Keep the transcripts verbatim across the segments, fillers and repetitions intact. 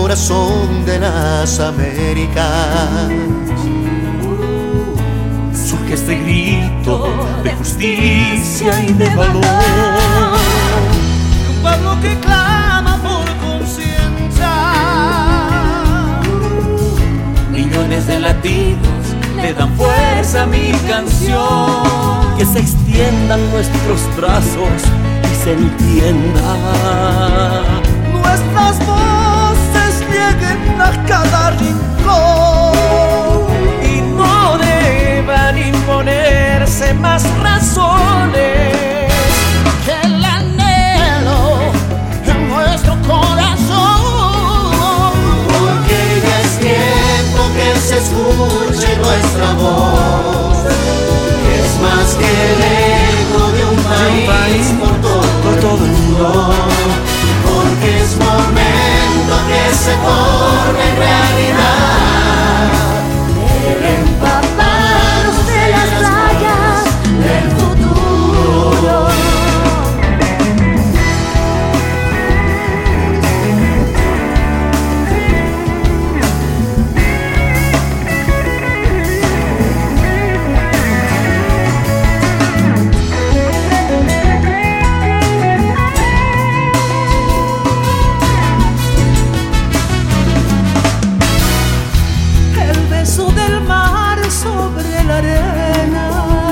corazón de las Américas surge este grito de justicia y de valor. Un pueblo que clama por conciencia, millones de latidos le dan fuerza a mi canción. Que se extiendan nuestros brazos y se entienda. Nuestras voces lleguen a cada rincón y no deban imponerse más razones que el anhelo en nuestro corazón. Porque ya es tiempo que se escuche nuestra voz, que es más que el eco de un país por todo, por todo el mundo. Porque es momento que se torne realidad el empaparnos de las playas del futuro. Del mar sobre la arena,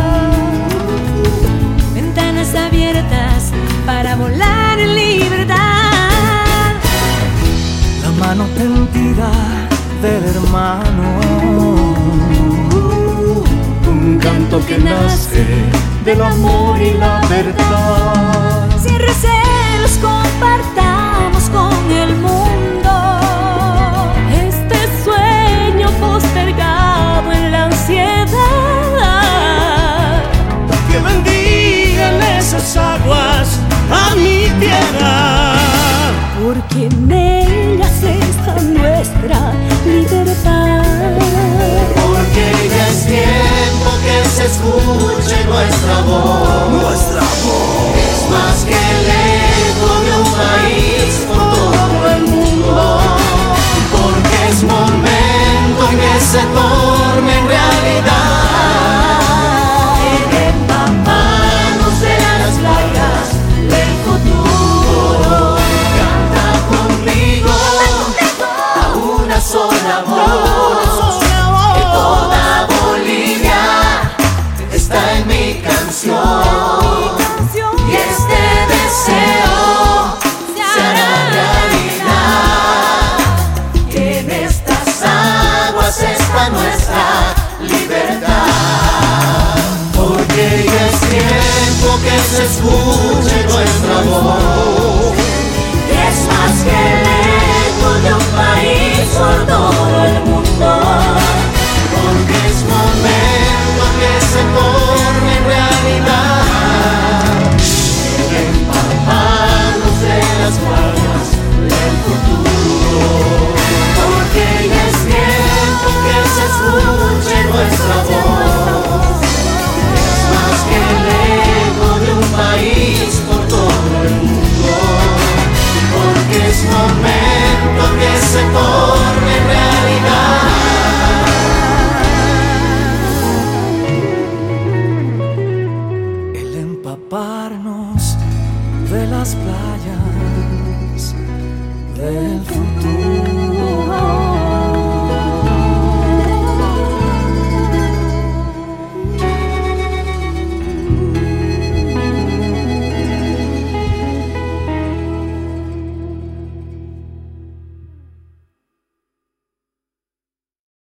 ventanas abiertas para volar en libertad. La mano tendida del hermano, un canto que nace del amor y la verdad. Sin recelos compartamos con el mundo postergado en la ansiedad. Que bendigan esas aguas a mi tierra, porque en ellas está nuestra libertad. Porque ya es tiempo que se escuche nuestra voz, nuestra voz es más que el eco de un país por todo el mundo. Porque es momento que se torne en realidad el empaparnos de las playas del futuro. Canta conmigo a una sola voz, que toda Bolivia está en mi canción. Y este deseo se hará realidad, que en estas aguas está nuestra libertad. Porque ya es tiempo que se escuche nuestra voz, que es más que el eco de un país por todo el mundo. Porque es momento que se torne en realidad el empaparnos de las playas del futuro. Porque ya es tiempo que se escuche nuestra voz, es más que el eco de un país por todo el mundo. Porque es momento que se torne realidad el empaparnos de las playas del futuro.